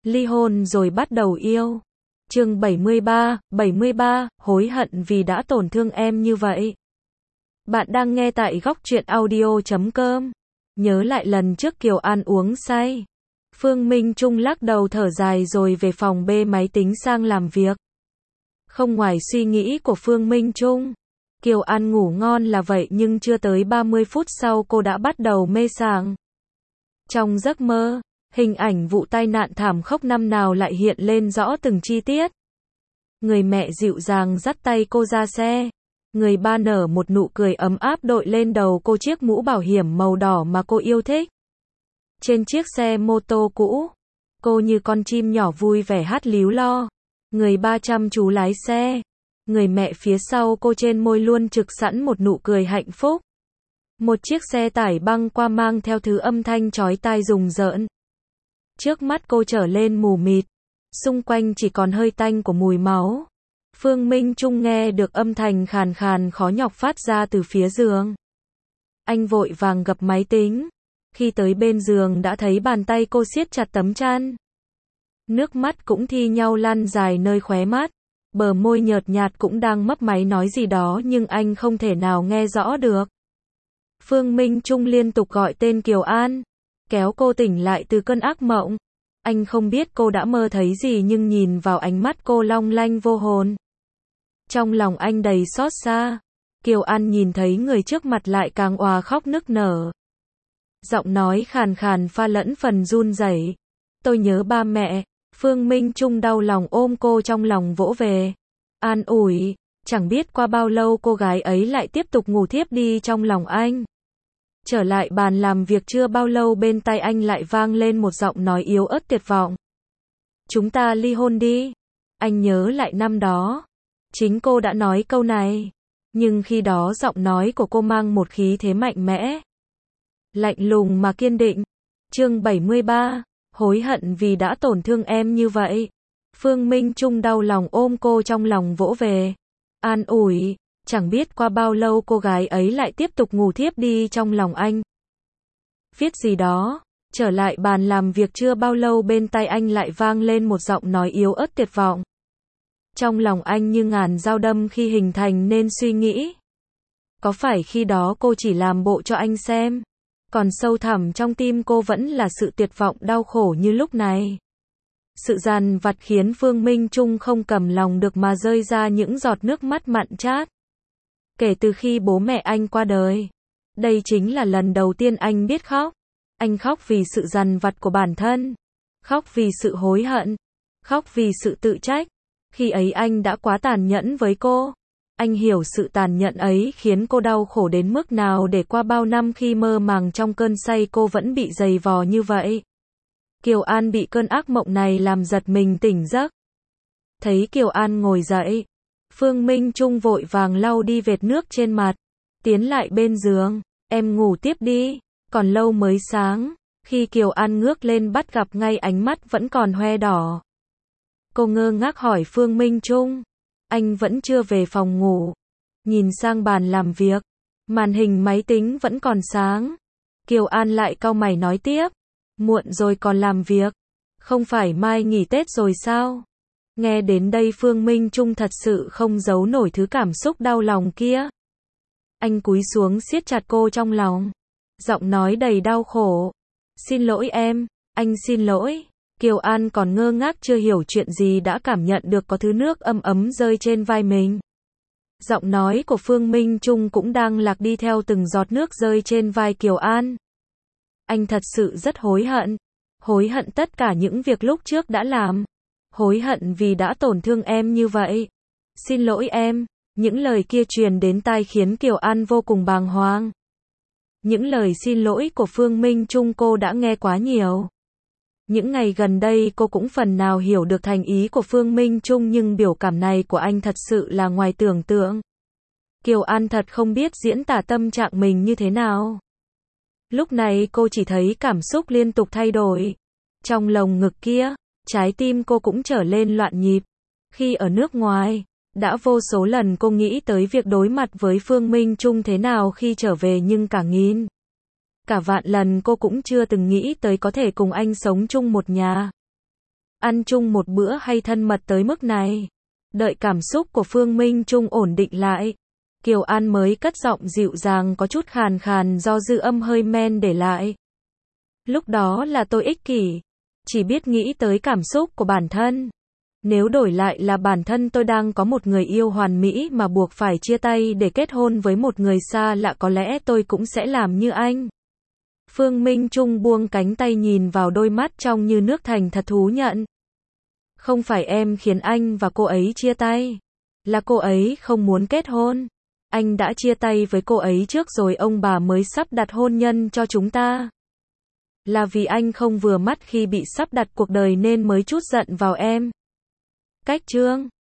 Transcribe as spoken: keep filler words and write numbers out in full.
Ly hôn rồi bắt đầu yêu. Chương bảy mươi ba, bảy mươi ba, hối hận vì đã tổn thương em như vậy. Bạn đang nghe tại góc truyện audio chấm com. Nhớ lại lần trước Kiều An uống say. Phương Minh Trung lắc đầu thở dài rồi về phòng bê máy tính sang làm việc. Không ngoài suy nghĩ của Phương Minh Trung, Kiều An ngủ ngon là vậy nhưng chưa tới ba mươi phút sau cô đã bắt đầu mê sảng. Trong giấc mơ, hình ảnh vụ tai nạn thảm khốc năm nào lại hiện lên rõ từng chi tiết. Người mẹ dịu dàng dắt tay cô ra xe. Người ba nở một nụ cười ấm áp đội lên đầu cô chiếc mũ bảo hiểm màu đỏ mà cô yêu thích. Trên chiếc xe mô tô cũ, cô như con chim nhỏ vui vẻ hát líu lo. Người ba chăm chú lái xe. Người mẹ phía sau cô trên môi luôn trực sẵn một nụ cười hạnh phúc. Một chiếc xe tải băng qua mang theo thứ âm thanh chói tai rùng rợn. Trước mắt cô trở lên mù mịt. Xung quanh chỉ còn hơi tanh của mùi máu. Phương Minh Trung nghe được âm thanh khàn khàn khó nhọc phát ra từ phía giường. Anh vội vàng gập máy tính. Khi tới bên giường đã thấy bàn tay cô siết chặt tấm chăn. Nước mắt cũng thi nhau lăn dài nơi khóe mắt. Bờ môi nhợt nhạt cũng đang mấp máy nói gì đó nhưng anh không thể nào nghe rõ được. Phương Minh Trung liên tục gọi tên Kiều An, kéo cô tỉnh lại từ cơn ác mộng. Anh không biết cô đã mơ thấy gì nhưng nhìn vào ánh mắt cô long lanh vô hồn. Trong lòng anh đầy xót xa. Kiều An nhìn thấy người trước mặt lại càng òa khóc nức nở. Giọng nói khàn khàn pha lẫn phần run rẩy. Tôi nhớ ba mẹ. Phương Minh Trung đau lòng ôm cô trong lòng vỗ về. An ủi. Chẳng biết qua bao lâu cô gái ấy lại tiếp tục ngủ thiếp đi trong lòng anh. Trở lại bàn làm việc chưa bao lâu bên tai anh lại vang lên một giọng nói yếu ớt tuyệt vọng. Chúng ta ly hôn đi. Anh nhớ lại năm đó. Chính cô đã nói câu này. Nhưng khi đó giọng nói của cô mang một khí thế mạnh mẽ. Lạnh lùng mà kiên định. Chương bảy mươi ba. Hối hận vì đã tổn thương em như vậy. Phương Minh Trung đau lòng ôm cô trong lòng vỗ về. An ủi. Chẳng biết qua bao lâu cô gái ấy lại tiếp tục ngủ thiếp đi trong lòng anh. Viết gì đó. Trở lại bàn làm việc chưa bao lâu bên tai anh lại vang lên một giọng nói yếu ớt tuyệt vọng. Trong lòng anh như ngàn dao đâm khi hình thành nên suy nghĩ. Có phải khi đó cô chỉ làm bộ cho anh xem? Còn sâu thẳm trong tim cô vẫn là sự tuyệt vọng đau khổ như lúc này. Sự dằn vặt khiến Phương Minh Trung không cầm lòng được mà rơi ra những giọt nước mắt mặn chát. Kể từ khi bố mẹ anh qua đời, đây chính là lần đầu tiên anh biết khóc. Anh khóc vì sự dằn vặt của bản thân, khóc vì sự hối hận, khóc vì sự tự trách. Khi ấy anh đã quá tàn nhẫn với cô. Anh hiểu sự tàn nhẫn ấy khiến cô đau khổ đến mức nào để qua bao năm khi mơ màng trong cơn say cô vẫn bị giày vò như vậy. Kiều An bị cơn ác mộng này làm giật mình tỉnh giấc. Thấy Kiều An ngồi dậy, Phương Minh Trung vội vàng lau đi vệt nước trên mặt. Tiến lại bên giường, em ngủ tiếp đi, còn lâu mới sáng. Khi Kiều An ngước lên bắt gặp ngay ánh mắt vẫn còn hoe đỏ. Cô ngơ ngác hỏi Phương Minh Trung. Anh vẫn chưa về phòng ngủ. Nhìn sang bàn làm việc. Màn hình máy tính vẫn còn sáng. Kiều An lại cau mày nói tiếp. Muộn rồi còn làm việc. Không phải mai nghỉ Tết rồi sao? Nghe đến đây Phương Minh Trung thật sự không giấu nổi thứ cảm xúc đau lòng kia. Anh cúi xuống siết chặt cô trong lòng. Giọng nói đầy đau khổ. Xin lỗi em, anh xin lỗi. Kiều An còn ngơ ngác chưa hiểu chuyện gì đã cảm nhận được có thứ nước ấm ấm rơi trên vai mình. Giọng nói của Phương Minh Trung cũng đang lạc đi theo từng giọt nước rơi trên vai Kiều An. Anh thật sự rất hối hận. Hối hận tất cả những việc lúc trước đã làm. Hối hận vì đã tổn thương em như vậy. Xin lỗi em. Những lời kia truyền đến tai khiến Kiều An vô cùng bàng hoàng. Những lời xin lỗi của Phương Minh Trung cô đã nghe quá nhiều. Những ngày gần đây cô cũng phần nào hiểu được thành ý của Phương Minh Trung nhưng biểu cảm này của anh thật sự là ngoài tưởng tượng. Kiều An thật không biết diễn tả tâm trạng mình như thế nào. Lúc này cô chỉ thấy cảm xúc liên tục thay đổi. Trong lồng ngực kia, trái tim cô cũng trở lên loạn nhịp. Khi ở nước ngoài, đã vô số lần cô nghĩ tới việc đối mặt với Phương Minh Trung thế nào khi trở về nhưng cả nghìn. Cả vạn lần cô cũng chưa từng nghĩ tới có thể cùng anh sống chung một nhà. ăn chung một bữa hay thân mật tới mức này. Đợi cảm xúc của Phương Minh Trung ổn định lại, Kiều An mới cất giọng dịu dàng có chút khàn khàn do dư âm hơi men để lại. Lúc đó là tôi ích kỷ, chỉ biết nghĩ tới cảm xúc của bản thân. Nếu đổi lại là bản thân tôi đang có một người yêu hoàn mỹ mà buộc phải chia tay để kết hôn với một người xa lạ, có lẽ tôi cũng sẽ làm như anh. Phương Minh Trung buông cánh tay nhìn vào đôi mắt trong như nước thành thật thú nhận. Không phải em khiến anh và cô ấy chia tay, là cô ấy không muốn kết hôn. Anh đã chia tay với cô ấy trước rồi ông bà mới sắp đặt hôn nhân cho chúng ta. Là vì anh không vừa mắt khi bị sắp đặt cuộc đời nên mới trút giận vào em. Cách chương